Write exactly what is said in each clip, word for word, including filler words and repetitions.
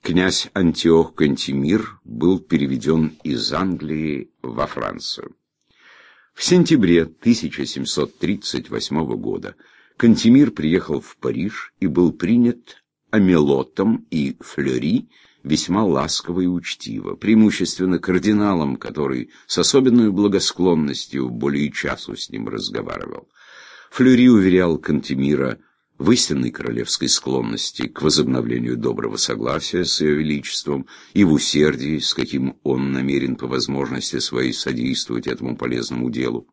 князь Антиох Кантемир был переведен из Англии во Францию. В сентябре тысяча семьсот тридцать восьмого года Кантемир приехал в Париж и был принят Амелотом и Флери весьма ласково и учтиво, преимущественно кардиналом, который с особенной благосклонностью более часу с ним разговаривал. Флери уверял Кантемира в истинной королевской склонности к возобновлению доброго согласия с ее величеством и в усердии, с каким он намерен по возможности своей содействовать этому полезному делу.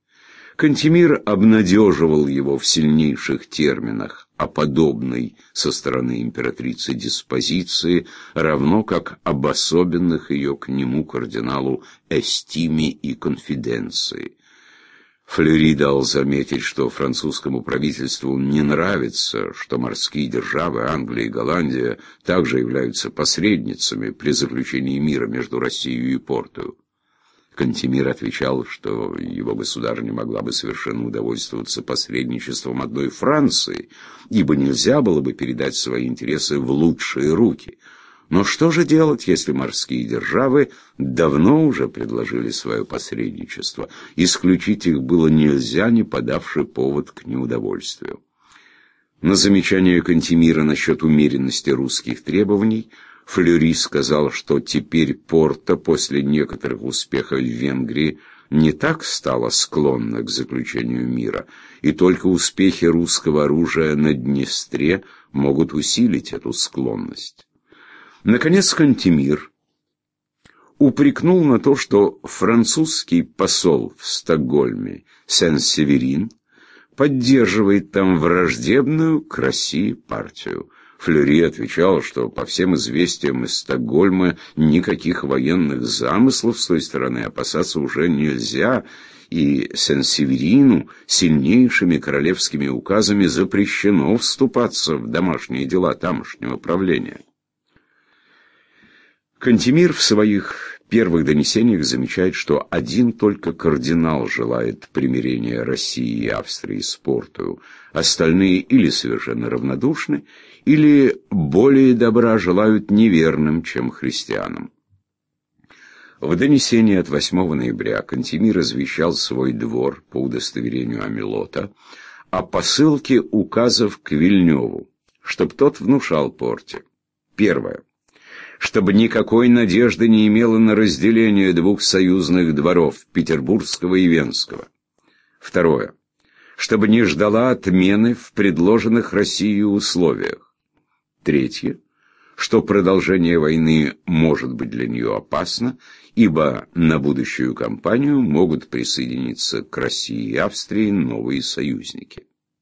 Кантемир обнадеживал его в сильнейших терминах о подобной со стороны императрицы диспозиции, равно как об особенных ее к нему кардиналу эстиме и конфиденции. Флери дал заметить, что французскому правительству не нравится, что морские державы Англия и Голландия также являются посредницами при заключении мира между Россией и Порту. Кантемир отвечал, что его государыня могла бы совершенно удовольствоваться посредничеством одной Франции, ибо нельзя было бы передать свои интересы в лучшие руки. Но что же делать, если морские державы давно уже предложили свое посредничество? Исключить их было нельзя, не подавши повод к неудовольствию. На замечание Кантемира насчет умеренности русских требований Флери сказал, что теперь Порто после некоторых успехов в Венгрии не так стала склонна к заключению мира, и только успехи русского оружия на Днестре могут усилить эту склонность. Наконец Кантемир упрекнул на то, что французский посол в Стокгольме Сен-Северин поддерживает там враждебную к России партию. Флери отвечал, что по всем известиям из Стокгольма никаких военных замыслов с той стороны опасаться уже нельзя, и Сен-Северину сильнейшими королевскими указами запрещено вступаться в домашние дела тамошнего правления. Кантемир в своих первых донесениях замечает, что один только кардинал желает примирения России и Австрии с Портою, остальные или совершенно равнодушны, или более добра желают неверным, чем христианам. В донесении от восьмого ноября Кантемир извещал свой двор по удостоверению Амелота о посылке указов к Вильнёву, чтоб тот внушал Порте. Первое. Чтобы никакой надежды не имело на разделение двух союзных дворов, Петербургского и Венского. Второе. Чтобы не ждала отмены в предложенных Россией условиях. Третье. Что продолжение войны может быть для нее опасно, ибо на будущую кампанию могут присоединиться к России и Австрии новые союзники.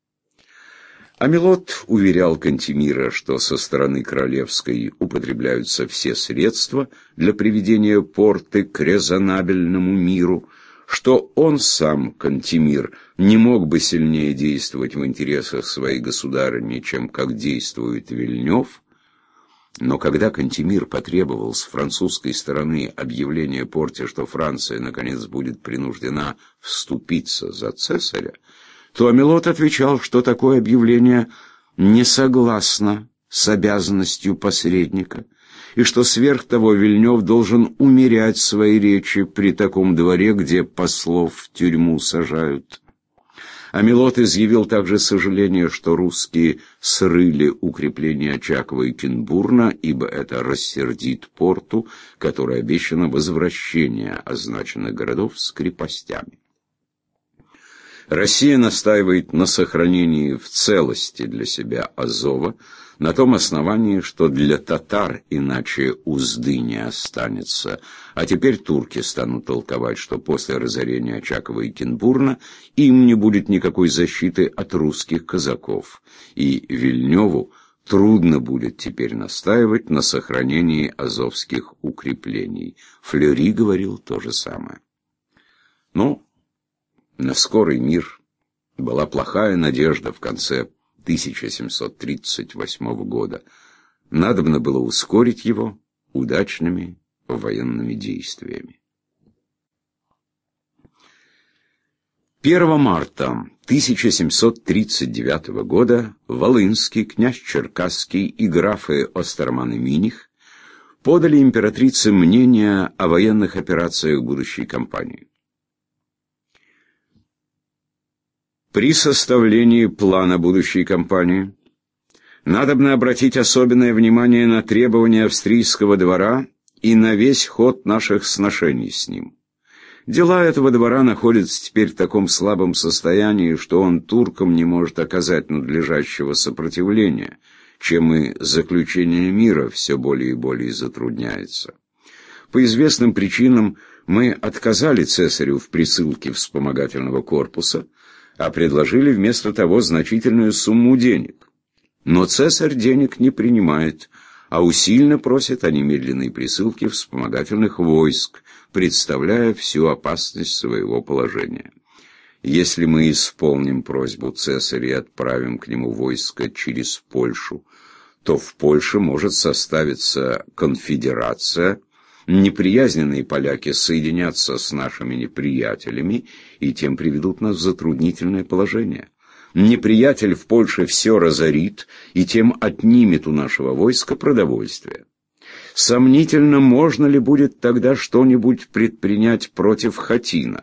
Амелот уверял Кантемира, что со стороны королевской употребляются все средства для приведения Порты к резонабельному миру, что он сам, Кантемир, не мог бы сильнее действовать в интересах своей государыни, чем как действует Вильнёв. Но когда Кантемир потребовал с французской стороны объявления Порте, что Франция, наконец, будет принуждена вступиться за цесаря, то Амелот отвечал, что такое объявление не согласно с обязанностью посредника, и что сверх того Вильнёв должен умерять свои речи при таком дворе, где послов в тюрьму сажают. Амелот изъявил также сожаление, что русские срыли укрепления Очакова и Кенбурна, ибо это рассердит Порту, которой обещано возвращение означенных городов с крепостями. Россия настаивает на сохранении в целости для себя Азова, на том основании, что для татар иначе узды не останется, а теперь турки станут толковать, что после разорения Очакова и Кенбурна им не будет никакой защиты от русских казаков, и Вильнёву трудно будет теперь настаивать на сохранении азовских укреплений. Флери говорил то же самое. Но на скорый мир была плохая надежда в конце тысяча семьсот тридцать восьмого года. Надобно было ускорить его удачными военными действиями. первого марта тысяча семьсот тридцать девятого года Волынский, князь Черкасский и графы Остерман и Миних подали императрице мнение о военных операциях будущей кампании. При составлении плана будущей кампании надобно обратить особенное внимание на требования австрийского двора и на весь ход наших сношений с ним. Дела этого двора находятся теперь в таком слабом состоянии, что он туркам не может оказать надлежащего сопротивления, чем и заключение мира все более и более затрудняется. По известным причинам мы отказали цесарю в присылке вспомогательного корпуса, а предложили вместо того значительную сумму денег. Но цесарь денег не принимает, а усильно просит о немедленной присылке вспомогательных войск, представляя всю опасность своего положения. Если мы исполним просьбу цесаря и отправим к нему войско через Польшу, то в Польше может составиться конфедерация, неприязненные поляки соединятся с нашими неприятелями и тем приведут нас в затруднительное положение. Неприятель в Польше все разорит и тем отнимет у нашего войска продовольствие. Сомнительно, можно ли будет тогда что-нибудь предпринять против Хатина.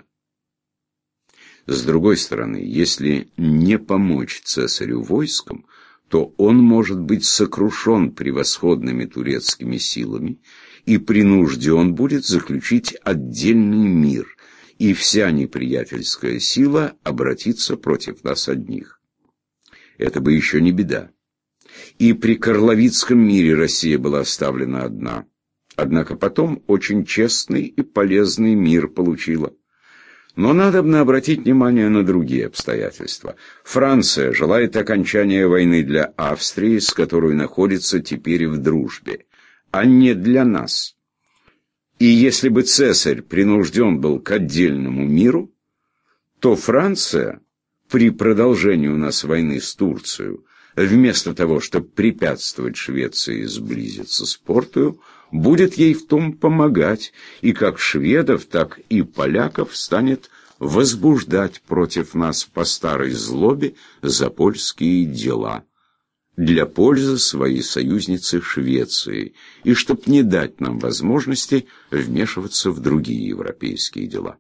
С другой стороны, если не помочь цесарю войском, то он может быть сокрушен превосходными турецкими силами и принужден будет заключить отдельный мир, и вся неприятельская сила обратится против нас одних. Это бы еще не беда. И при Карловицком мире Россия была оставлена одна. Однако потом очень честный и полезный мир получила. Но надобно обратить внимание на другие обстоятельства. Франция желает окончания войны для Австрии, с которой находится теперь в дружбе, а не для нас. И если бы цесарь принужден был к отдельному миру, то Франция при продолжении у нас войны с Турцией, вместо того, чтобы препятствовать Швеции сблизиться с Портою, будет ей в том помогать, и как шведов, так и поляков станет возбуждать против нас по старой злобе за польские дела, для пользы своей союзницы Швеции, и чтоб не дать нам возможности вмешиваться в другие европейские дела.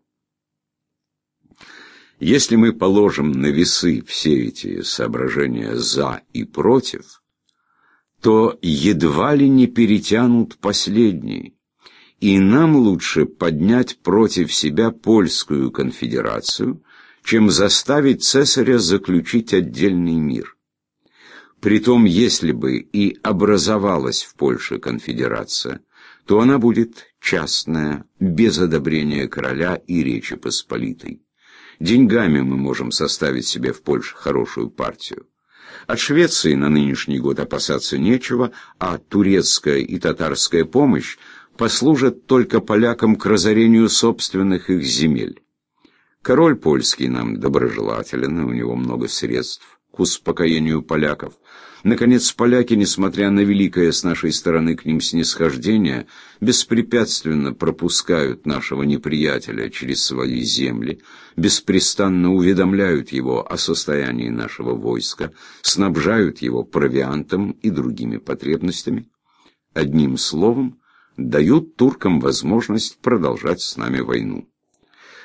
Если мы положим на весы все эти соображения «за» и «против», то едва ли не перетянут последние, и нам лучше поднять против себя польскую конфедерацию, чем заставить цесаря заключить отдельный мир. Притом, если бы и образовалась в Польше конфедерация, то она будет частная, без одобрения короля и Речи Посполитой. Деньгами мы можем составить себе в Польше хорошую партию. От Швеции на нынешний год опасаться нечего, а турецкая и татарская помощь послужат только полякам к разорению собственных их земель. Король польский нам доброжелателен, и у него много средств к успокоению поляков. Наконец, поляки, несмотря на великое с нашей стороны к ним снисхождение, беспрепятственно пропускают нашего неприятеля через свои земли, беспрестанно уведомляют его о состоянии нашего войска, снабжают его провиантом и другими потребностями. Одним словом, дают туркам возможность продолжать с нами войну.